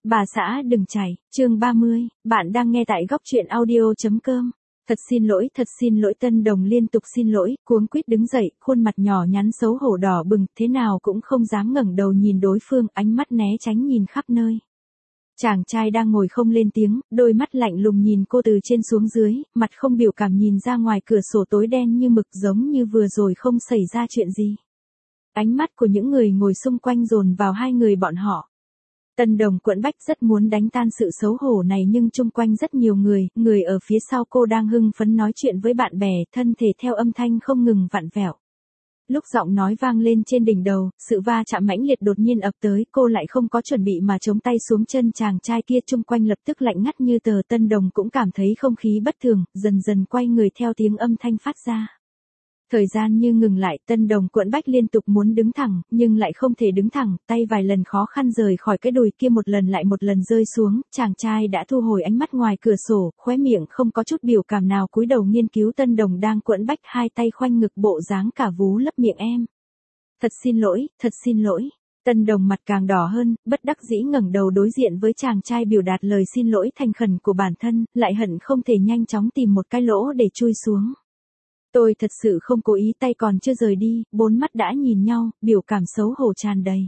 Bà xã đừng chảy, chương 30, bạn đang nghe tại góc truyện audio.com. Thật xin lỗi Tân Đồng liên tục xin lỗi, cuống quýt đứng dậy, khuôn mặt nhỏ nhắn xấu hổ đỏ bừng, thế nào cũng không dám ngẩng đầu nhìn đối phương, ánh mắt né tránh nhìn khắp nơi. Chàng trai đang ngồi không lên tiếng, đôi mắt lạnh lùng nhìn cô từ trên xuống dưới, mặt không biểu cảm nhìn ra ngoài cửa sổ tối đen như mực giống như vừa rồi không xảy ra chuyện gì. Ánh mắt của những người ngồi xung quanh dồn vào hai người bọn họ. Tân Đồng quẫn bách rất muốn đánh tan sự xấu hổ này nhưng chung quanh rất nhiều người ở phía sau cô đang hưng phấn nói chuyện với bạn bè, thân thể theo âm thanh không ngừng vặn vẹo. Lúc giọng nói vang lên trên đỉnh đầu, sự va chạm mãnh liệt đột nhiên ập tới, cô lại không có chuẩn bị mà chống tay xuống chân chàng trai kia, chung quanh lập tức lạnh ngắt như tờ. Tân Đồng cũng cảm thấy không khí bất thường, dần dần quay người theo tiếng âm thanh phát ra. Thời gian như ngừng lại, Tân Đồng quẫn bách liên tục muốn đứng thẳng, nhưng lại không thể đứng thẳng, tay vài lần khó khăn rời khỏi cái đùi kia một lần lại một lần rơi xuống, chàng trai đã thu hồi ánh mắt ngoài cửa sổ, khóe miệng không có chút biểu cảm nào cúi đầu nghiên cứu Tân Đồng đang quẫn bách hai tay khoanh ngực bộ dáng cả vú lấp miệng em. Thật xin lỗi. Tân Đồng mặt càng đỏ hơn, bất đắc dĩ ngẩng đầu đối diện với chàng trai biểu đạt lời xin lỗi thành khẩn của bản thân, lại hận không thể nhanh chóng tìm một cái lỗ để chui xuống. Tôi thật sự không cố ý, tay còn chưa rời đi, bốn mắt đã nhìn nhau, biểu cảm xấu hổ tràn đầy.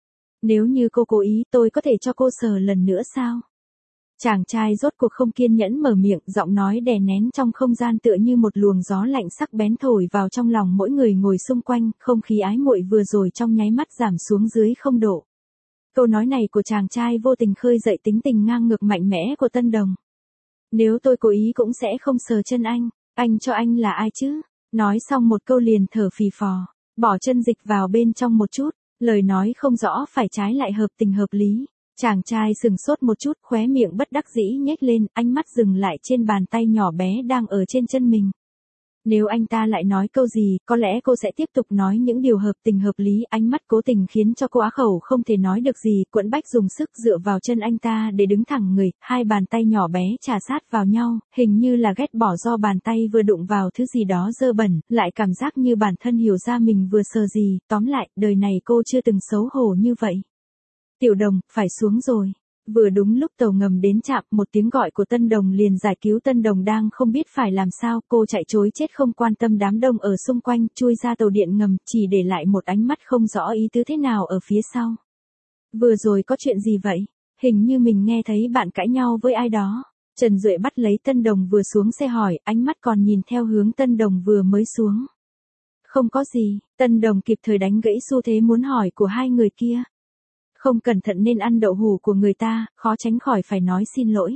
Nếu như cô cố ý, tôi có thể cho cô sờ lần nữa sao? Chàng trai rốt cuộc không kiên nhẫn mở miệng, giọng nói đè nén trong không gian tựa như một luồng gió lạnh sắc bén thổi vào trong lòng mỗi người ngồi xung quanh, không khí ái muội vừa rồi trong nháy mắt giảm xuống dưới 0 độ. Câu nói này của chàng trai vô tình khơi dậy tính tình ngang ngược mạnh mẽ của Tân Đồng. Nếu tôi cố ý cũng sẽ không sờ chân anh cho anh là ai chứ? Nói xong một câu liền thở phì phò, bỏ chân dịch vào bên trong một chút, lời nói không rõ phải trái lại hợp tình hợp lý. Chàng trai sừng sốt một chút, khóe miệng bất đắc dĩ nhếch lên, ánh mắt dừng lại trên bàn tay nhỏ bé đang ở trên chân mình. Nếu anh ta lại nói câu gì, có lẽ cô sẽ tiếp tục nói những điều hợp tình hợp lý, ánh mắt cố tình khiến cho cô á khẩu không thể nói được gì, quẫn bách dùng sức dựa vào chân anh ta để đứng thẳng người, hai bàn tay nhỏ bé chà sát vào nhau, hình như là ghét bỏ do bàn tay vừa đụng vào thứ gì đó dơ bẩn, lại cảm giác như bản thân hiểu ra mình vừa sờ gì, tóm lại, đời này cô chưa từng xấu hổ như vậy. Tiểu Đồng, phải xuống rồi. Vừa đúng lúc tàu ngầm đến trạm, một tiếng gọi của Tân Đồng liền giải cứu Tân Đồng đang không biết phải làm sao, cô chạy trối chết không quan tâm đám đông ở xung quanh, chui ra tàu điện ngầm, chỉ để lại một ánh mắt không rõ ý tứ thế nào ở phía sau. Vừa rồi có chuyện gì vậy? Hình như mình nghe thấy bạn cãi nhau với ai đó. Trần Duệ bắt lấy Tân Đồng vừa xuống xe hỏi, ánh mắt còn nhìn theo hướng Tân Đồng vừa mới xuống. Không có gì, Tân Đồng kịp thời đánh gãy xu thế muốn hỏi của hai người kia. Không cẩn thận nên ăn đậu hũ của người ta, khó tránh khỏi phải nói xin lỗi.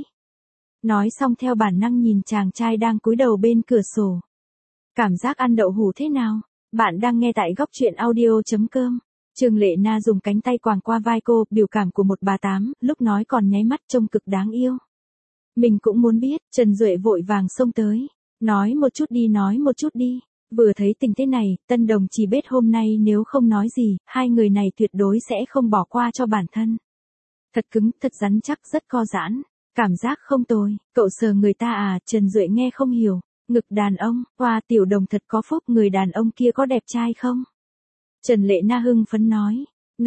Nói xong theo bản năng nhìn chàng trai đang cúi đầu bên cửa sổ. Cảm giác ăn đậu hũ thế nào? Bạn đang nghe tại góc truyện audio.com. Trương Lệ Na dùng cánh tay quàng qua vai cô, biểu cảm của một bà tám, lúc nói còn nháy mắt trông cực đáng yêu. Mình cũng muốn biết, Trần Duệ vội vàng xông tới. Nói một chút đi. Vừa thấy tình thế này, Tân Đồng chỉ biết hôm nay nếu không nói gì, hai người này tuyệt đối sẽ không bỏ qua cho bản thân. Thật cứng, thật rắn chắc, rất co giãn. Cảm giác không tồi, cậu sờ người ta à? Trần Duệ nghe không hiểu. Ngực đàn ông, wow, Tiểu Đồng thật có phúc, người đàn ông kia có đẹp trai không? Trần Lệ Na hưng phấn nói.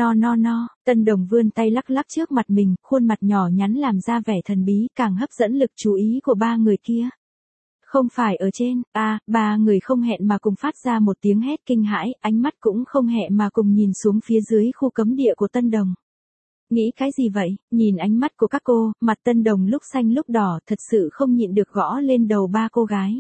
No. Tân Đồng vươn tay lắc lắc trước mặt mình, khuôn mặt nhỏ nhắn làm ra vẻ thần bí, càng hấp dẫn lực chú ý của ba người kia. Không phải ở trên, ba người không hẹn mà cùng phát ra một tiếng hét kinh hãi, ánh mắt cũng không hẹn mà cùng nhìn xuống phía dưới khu cấm địa của Tân Đồng. Nghĩ cái gì vậy? Nhìn ánh mắt của các cô, mặt Tân Đồng lúc xanh lúc đỏ, thật sự không nhịn được gõ lên đầu ba cô gái.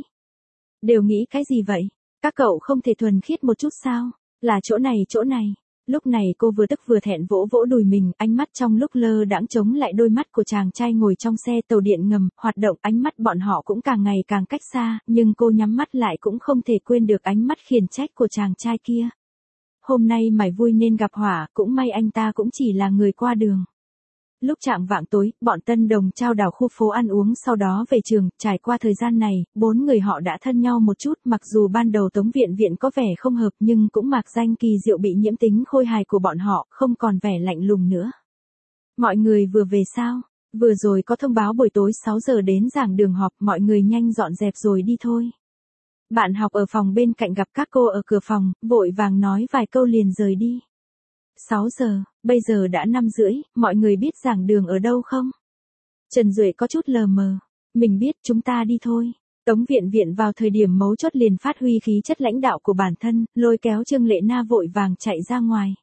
Đều nghĩ cái gì vậy? Các cậu không thể thuần khiết một chút sao? Là chỗ này. Lúc này cô vừa tức vừa thẹn vỗ vỗ đùi mình, ánh mắt trong lúc lơ đãng chống lại đôi mắt của chàng trai ngồi trong xe tàu điện ngầm, hoạt động ánh mắt bọn họ cũng càng ngày càng cách xa, nhưng cô nhắm mắt lại cũng không thể quên được ánh mắt khiển trách của chàng trai kia. Hôm nay mày vui nên gặp họa, cũng may anh ta cũng chỉ là người qua đường. Lúc chạng vạng tối, bọn Tân Đồng trao đảo khu phố ăn uống sau đó về trường, trải qua thời gian này, 4 người họ đã thân nhau một chút, mặc dù ban đầu Tống Viện có vẻ không hợp nhưng cũng mạc danh kỳ diệu bị nhiễm tính khôi hài của bọn họ, không còn vẻ lạnh lùng nữa. Mọi người vừa về sao? Vừa rồi có thông báo buổi tối 6 giờ đến giảng đường họp, mọi người nhanh dọn dẹp rồi đi thôi. Bạn học ở phòng bên cạnh gặp các cô ở cửa phòng, vội vàng nói vài câu liền rời đi. 6 giờ, bây giờ đã 5:30, mọi người biết giảng đường ở đâu không? Trần Duệ có chút lờ mờ. Mình biết, chúng ta đi thôi. Tống Viện Viện vào thời điểm mấu chốt liền phát huy khí chất lãnh đạo của bản thân, lôi kéo Trương Lệ Na vội vàng chạy ra ngoài.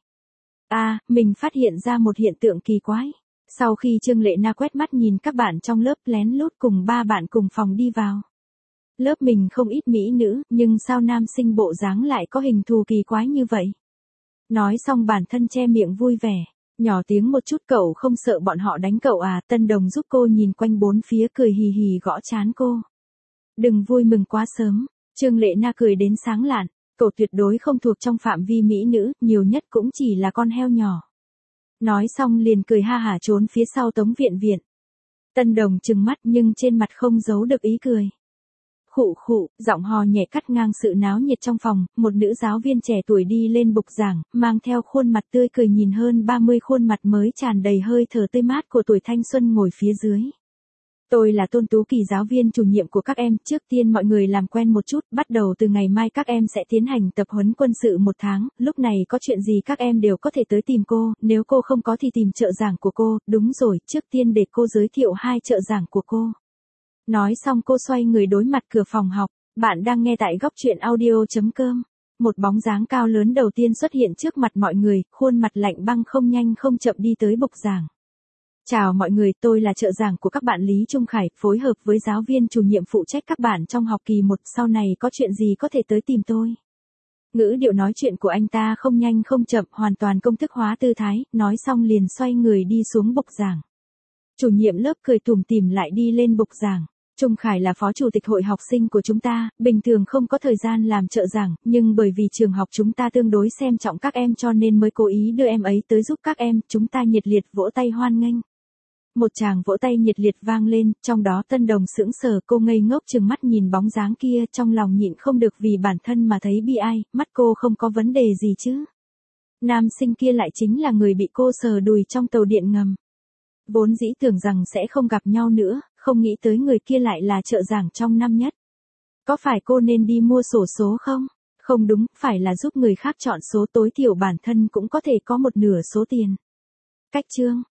Mình phát hiện ra một hiện tượng kỳ quái. Sau khi Trương Lệ Na quét mắt nhìn các bạn trong lớp lén lút cùng 3 bạn cùng phòng đi vào. Lớp mình không ít mỹ nữ, nhưng sao nam sinh bộ dáng lại có hình thù kỳ quái như vậy? Nói xong bản thân che miệng vui vẻ. Nhỏ tiếng một chút, cậu không sợ bọn họ đánh cậu à? Tân Đồng giúp cô nhìn quanh bốn phía, cười hì hì gõ trán cô. Đừng vui mừng quá sớm. Trương Lệ Na cười đến sáng lạn. Cậu tuyệt đối không thuộc trong phạm vi mỹ nữ, nhiều nhất cũng chỉ là con heo nhỏ. Nói xong liền cười ha hả trốn phía sau Tống Viện Viện. Tân Đồng trừng mắt nhưng trên mặt không giấu được ý cười. Khụ khụ, giọng hò nhẹ cắt ngang sự náo nhiệt trong phòng, một nữ giáo viên trẻ tuổi đi lên bục giảng, mang theo khuôn mặt tươi cười nhìn hơn 30 khuôn mặt mới tràn đầy hơi thở tươi mát của tuổi thanh xuân ngồi phía dưới. Tôi là Tôn Tú Kỳ, giáo viên chủ nhiệm của các em, trước tiên mọi người làm quen một chút, bắt đầu từ ngày mai các em sẽ tiến hành tập huấn quân sự 1 tháng, lúc này có chuyện gì các em đều có thể tới tìm cô, nếu cô không có thì tìm trợ giảng của cô, đúng rồi, trước tiên để cô giới thiệu 2 trợ giảng của cô. Nói xong cô xoay người đối mặt cửa phòng học. Bạn đang nghe tại góc truyện audio.com. Một bóng dáng cao lớn đầu tiên xuất hiện trước mặt mọi người, khuôn mặt lạnh băng không nhanh không chậm đi tới bục giảng. Chào mọi người, tôi là trợ giảng của các bạn Lý Trung Khải, phối hợp với giáo viên chủ nhiệm phụ trách các bạn trong học kỳ 1, sau này có chuyện gì có thể tới tìm tôi. Ngữ điệu nói chuyện của anh ta không nhanh không chậm, hoàn toàn công thức hóa tư thái, nói xong liền xoay người đi xuống bục giảng. Chủ nhiệm lớp cười tủm tỉm lại đi lên bục giảng. Trung Khải là phó chủ tịch hội học sinh của chúng ta, bình thường không có thời gian làm trợ giảng, nhưng bởi vì trường học chúng ta tương đối xem trọng các em cho nên mới cố ý đưa em ấy tới giúp các em, chúng ta nhiệt liệt vỗ tay hoan nghênh. Một tràng vỗ tay nhiệt liệt vang lên, trong đó Tân Đồng sững sờ, cô ngây ngốc trừng mắt nhìn bóng dáng kia, trong lòng nhịn không được vì bản thân mà thấy bi ai, mắt cô không có vấn đề gì chứ. Nam sinh kia lại chính là người bị cô sờ đùi trong tàu điện ngầm. Vốn dĩ tưởng rằng sẽ không gặp nhau nữa, không nghĩ tới người kia lại là trợ giảng trong năm nhất. Có phải cô nên đi mua xổ số không? Không đúng, phải là giúp người khác chọn số, tối thiểu bản thân cũng có thể có một nửa số tiền. Cách chương.